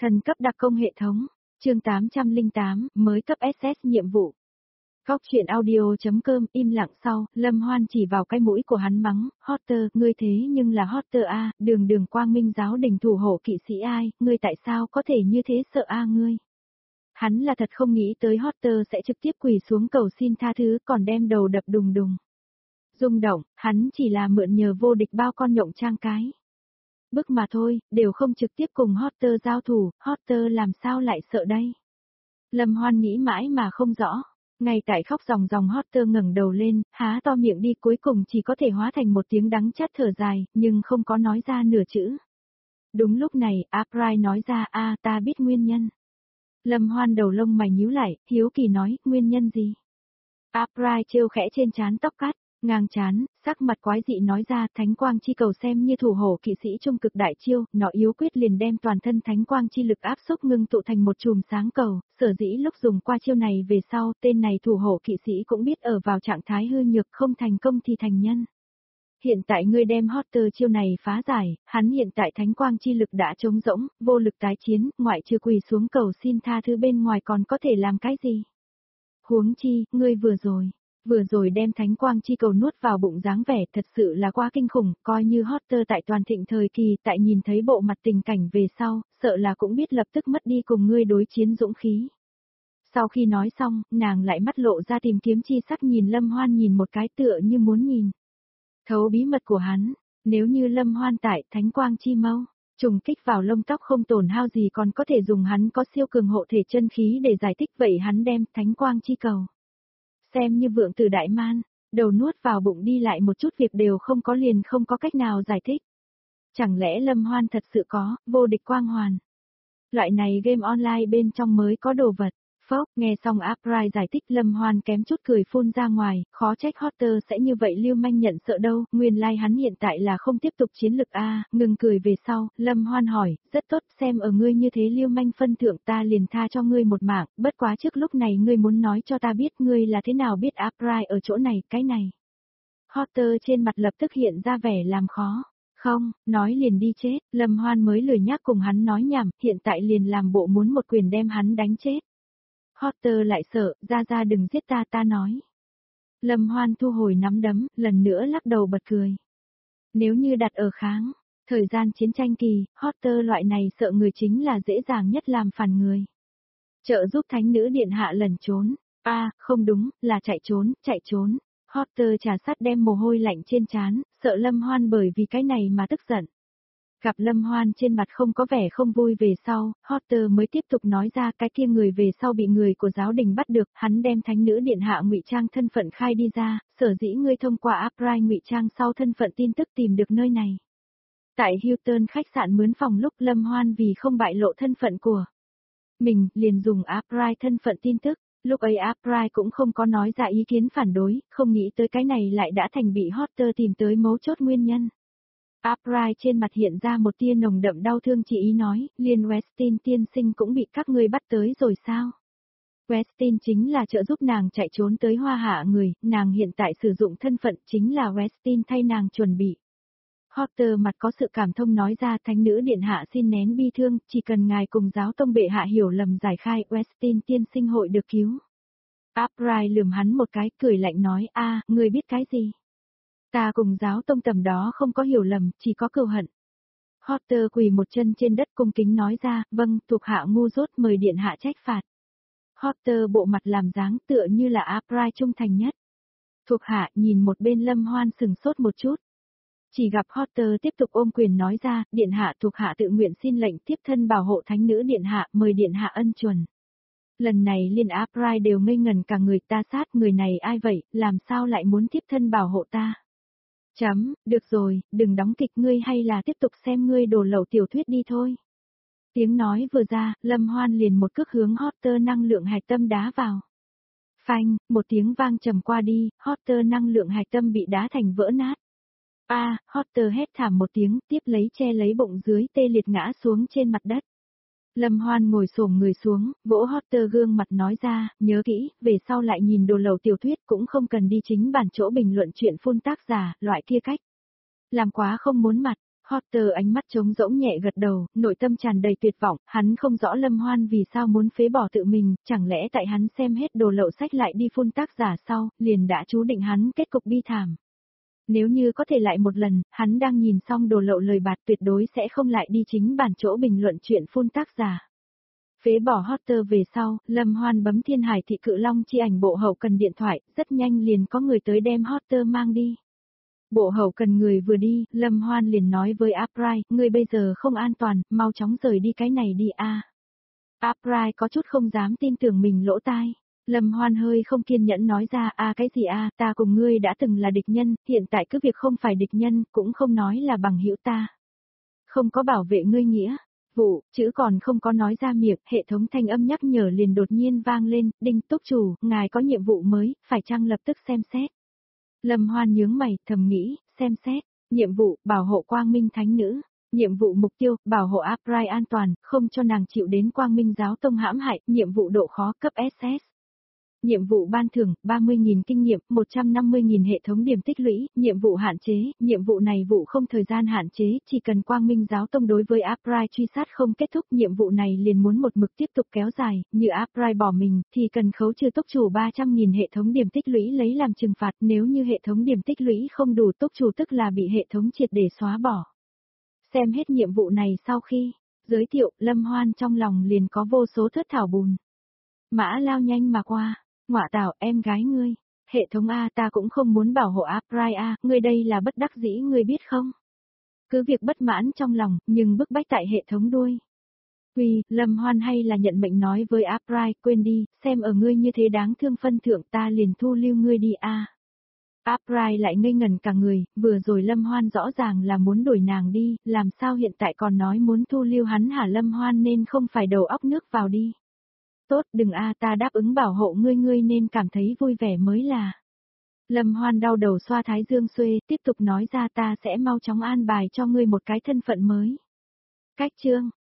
Thần cấp đặc công hệ thống, chương 808, mới cấp SS nhiệm vụ. Góc truyện audio.com im lặng sau, Lâm Hoan chỉ vào cái mũi của hắn mắng, Hotter, ngươi thế nhưng là Hotter a, đường đường quang minh giáo đình thủ hộ kỵ sĩ ai, ngươi tại sao có thể như thế sợ a ngươi. Hắn là thật không nghĩ tới Hotter sẽ trực tiếp quỳ xuống cầu xin tha thứ còn đem đầu đập đùng đùng. Rung động, hắn chỉ là mượn nhờ vô địch bao con nhộng trang cái. Bức mà thôi, đều không trực tiếp cùng Hotter giao thủ, Hotter làm sao lại sợ đây? Lâm Hoan nghĩ mãi mà không rõ. Ngay tại khóc ròng ròng Hotter ngẩng đầu lên, há to miệng đi cuối cùng chỉ có thể hóa thành một tiếng đắng chát thở dài, nhưng không có nói ra nửa chữ. Đúng lúc này, April nói ra ta biết nguyên nhân. Lâm Hoan đầu lông mày nhíu lại, hiếu kỳ nói, nguyên nhân gì? April trêu khẽ trên trán tóc cắt. Ngang chán, sắc mặt quái dị nói ra thánh quang chi cầu xem như thủ hộ kỵ sĩ trung cực đại chiêu, nó yếu quyết liền đem toàn thân thánh quang chi lực áp xúc ngưng tụ thành một chùm sáng cầu, sở dĩ lúc dùng qua chiêu này về sau, tên này thủ hộ kỵ sĩ cũng biết ở vào trạng thái hư nhược không thành công thì thành nhân. Hiện tại ngươi đem Hotter chiêu này phá giải, hắn hiện tại thánh quang chi lực đã trống rỗng, vô lực tái chiến, ngoại trừ quỳ xuống cầu xin tha thứ bên ngoài còn có thể làm cái gì? Huống chi, ngươi vừa rồi đem thánh quang chi cầu nuốt vào bụng dáng vẻ thật sự là quá kinh khủng, coi như Hotter tại toàn thịnh thời kỳ tại nhìn thấy bộ mặt tình cảnh về sau, sợ là cũng biết lập tức mất đi cùng ngươi đối chiến dũng khí. Sau khi nói xong, nàng lại mắt lộ ra tìm kiếm chi sắc nhìn Lâm Hoan nhìn một cái tựa như muốn nhìn. Thấu bí mật của hắn, nếu như Lâm Hoan tại thánh quang chi mâu, trùng kích vào lông tóc không tổn hao gì còn có thể dùng hắn có siêu cường hộ thể chân khí để giải thích vậy hắn đem thánh quang chi cầu. Xem như vượng tử đại man, đầu nuốt vào bụng đi lại một chút việc đều không có liền không có cách nào giải thích. Chẳng lẽ Lâm Hoan thật sự có, vô địch quang hoàn. Loại này game online bên trong mới có đồ vật. Phốc, nghe xong April giải thích Lâm Hoan kém chút cười phun ra ngoài, khó trách Hotter sẽ như vậy lưu manh nhận sợ đâu, nguyên lai hắn hiện tại là không tiếp tục chiến lực ngừng cười về sau, Lâm Hoan hỏi, rất tốt xem ở ngươi như thế lưu manh phân thượng ta liền tha cho ngươi một mạng, bất quá trước lúc này ngươi muốn nói cho ta biết ngươi là thế nào biết April ở chỗ này, cái này. Hotter trên mặt lập tức hiện ra vẻ làm khó. Không, nói liền đi chết, Lâm Hoan mới lười nhác cùng hắn nói nhảm, hiện tại liền làm bộ muốn một quyền đem hắn đánh chết. Hotter lại sợ, ra đừng giết ta nói. Lâm Hoan thu hồi nắm đấm, lần nữa lắc đầu bật cười. Nếu như đặt ở kháng, thời gian chiến tranh kỳ, Hotter loại này sợ người chính là dễ dàng nhất làm phản người. Trợ giúp thánh nữ điện hạ lẩn trốn. Không đúng, là chạy trốn. Hotter trà sắt đem mồ hôi lạnh trên trán, sợ Lâm Hoan bởi vì cái này mà tức giận. Gặp Lâm Hoan trên mặt không có vẻ không vui về sau, Hotter mới tiếp tục nói ra cái kia người về sau bị người của giáo đình bắt được, hắn đem thánh nữ điện hạ ngụy trang thân phận khai đi ra, sở dĩ ngươi thông qua April ngụy trang sau thân phận tin tức tìm được nơi này. Tại Hilton khách sạn mướn phòng lúc Lâm Hoan vì không bại lộ thân phận của mình, liền dùng April thân phận tin tức, lúc ấy April cũng không có nói ra ý kiến phản đối, không nghĩ tới cái này lại đã thành bị Hotter tìm tới mấu chốt nguyên nhân. April trên mặt hiện ra một tia nồng đậm đau thương chỉ ý nói, liền Westin tiên sinh cũng bị các ngươi bắt tới rồi sao? Westin chính là trợ giúp nàng chạy trốn tới Hoa Hạ người, nàng hiện tại sử dụng thân phận chính là Westin thay nàng chuẩn bị. Hotter mặt có sự cảm thông nói ra thánh nữ điện hạ xin nén bi thương, chỉ cần ngài cùng giáo tông bệ hạ hiểu lầm giải khai Westin tiên sinh hội được cứu. April lườm hắn một cái cười lạnh nói ngươi biết cái gì? Ta cùng giáo tông tầm đó không có hiểu lầm, chỉ có cừu hận. Hotter quỳ một chân trên đất cung kính nói ra, vâng, thuộc hạ ngu dốt mời điện hạ trách phạt. Hotter bộ mặt làm dáng tựa như là April trung thành nhất. Thuộc hạ nhìn một bên Lâm Hoan sừng sốt một chút. Chỉ gặp Hotter tiếp tục ôm quyền nói ra, điện hạ thuộc hạ tự nguyện xin lệnh tiếp thân bảo hộ thánh nữ điện hạ, mời điện hạ ân chuẩn. Lần này liên April đều ngây ngần cả người ta sát người này ai vậy, làm sao lại muốn tiếp thân bảo hộ ta. Được rồi, đừng đóng kịch ngươi hay là tiếp tục xem ngươi đổ lẩu tiểu thuyết đi thôi. Tiếng nói vừa ra, Lâm Hoan liền một cước hướng Hotter năng lượng hạch tâm đá vào. Phanh, một tiếng vang trầm qua đi, Hotter năng lượng hạch tâm bị đá thành vỡ nát. Hotter hét thảm một tiếng, tiếp lấy che lấy bụng dưới tê liệt ngã xuống trên mặt đất. Lâm Hoan ngồi xổm người xuống, vỗ Hotter gương mặt nói ra, nhớ kỹ, về sau lại nhìn đồ lầu tiểu thuyết cũng không cần đi chính bản chỗ bình luận chuyện phun tác giả, loại kia cách. Làm quá không muốn mặt, Hotter ánh mắt trống rỗng nhẹ gật đầu, nội tâm tràn đầy tuyệt vọng, hắn không rõ Lâm Hoan vì sao muốn phế bỏ tự mình, chẳng lẽ tại hắn xem hết đồ lậu sách lại đi phun tác giả sau, liền đã chú định hắn kết cục bi thảm. Nếu như có thể lại một lần, hắn đang nhìn xong đồ lậu lời bạt tuyệt đối sẽ không lại đi chính bản chỗ bình luận chuyện phun tác giả. Phế bỏ Hotter về sau, Lâm Hoan bấm Thiên Hải Thị Cự Long chi ảnh bộ hậu cần điện thoại, rất nhanh liền có người tới đem Hotter mang đi. Bộ hậu cần người vừa đi, Lâm Hoan liền nói với Uprise, người bây giờ không an toàn, mau chóng rời đi cái này đi a. Uprise có chút không dám tin tưởng mình lỗ tai. Lâm Hoan hơi không kiên nhẫn nói ra cái gì ta cùng ngươi đã từng là địch nhân, hiện tại cứ việc không phải địch nhân, cũng không nói là bằng hữu ta. Không có bảo vệ ngươi nghĩa. Vụ, chữ còn không có nói ra miệng, hệ thống thanh âm nhắc nhở liền đột nhiên vang lên, Đinh túc chủ, ngài có nhiệm vụ mới, phải chăng lập tức xem xét. Lâm Hoan nhướng mày, thầm nghĩ, xem xét, nhiệm vụ, bảo hộ Quang Minh Thánh Nữ, nhiệm vụ mục tiêu, bảo hộ Uprise an toàn, không cho nàng chịu đến Quang Minh Giáo Tông hãm hại, nhiệm vụ độ khó cấp SS. Nhiệm vụ ban thưởng, 30.000 kinh nghiệm, 150.000 hệ thống điểm tích lũy, nhiệm vụ hạn chế, nhiệm vụ này vụ không thời gian hạn chế, chỉ cần Quang Minh Giáo Tông đối với Uprise truy sát không kết thúc, nhiệm vụ này liền muốn một mực tiếp tục kéo dài, như Uprise bỏ mình, thì cần khấu trừ túc chủ 300.000 hệ thống điểm tích lũy lấy làm trừng phạt, nếu như hệ thống điểm tích lũy không đủ túc chủ tức là bị hệ thống triệt để xóa bỏ. Xem hết nhiệm vụ này sau khi giới thiệu, Lâm Hoan trong lòng liền có vô số thất thảo bùn. Mã lao nhanh mà qua. Ngọa tảo, em gái ngươi, hệ thống ta cũng không muốn bảo hộ Uprise ngươi đây là bất đắc dĩ ngươi biết không? Cứ việc bất mãn trong lòng, nhưng bức bách tại hệ thống đuôi. Lâm Hoan hay là nhận mệnh nói với Uprise, quên đi, xem ở ngươi như thế đáng thương phân thượng ta liền thu lưu ngươi đi Uprise lại ngây ngẩn cả người, vừa rồi Lâm Hoan rõ ràng là muốn đuổi nàng đi, làm sao hiện tại còn nói muốn thu lưu hắn hả? Lâm Hoan nên không phải đầu óc nước vào đi. Tốt, đừng ta đáp ứng bảo hộ ngươi nên cảm thấy vui vẻ mới là. Lâm Hoan đau đầu xoa thái dương xuê, tiếp tục nói ra ta sẽ mau chóng an bài cho ngươi một cái thân phận mới. Cách chương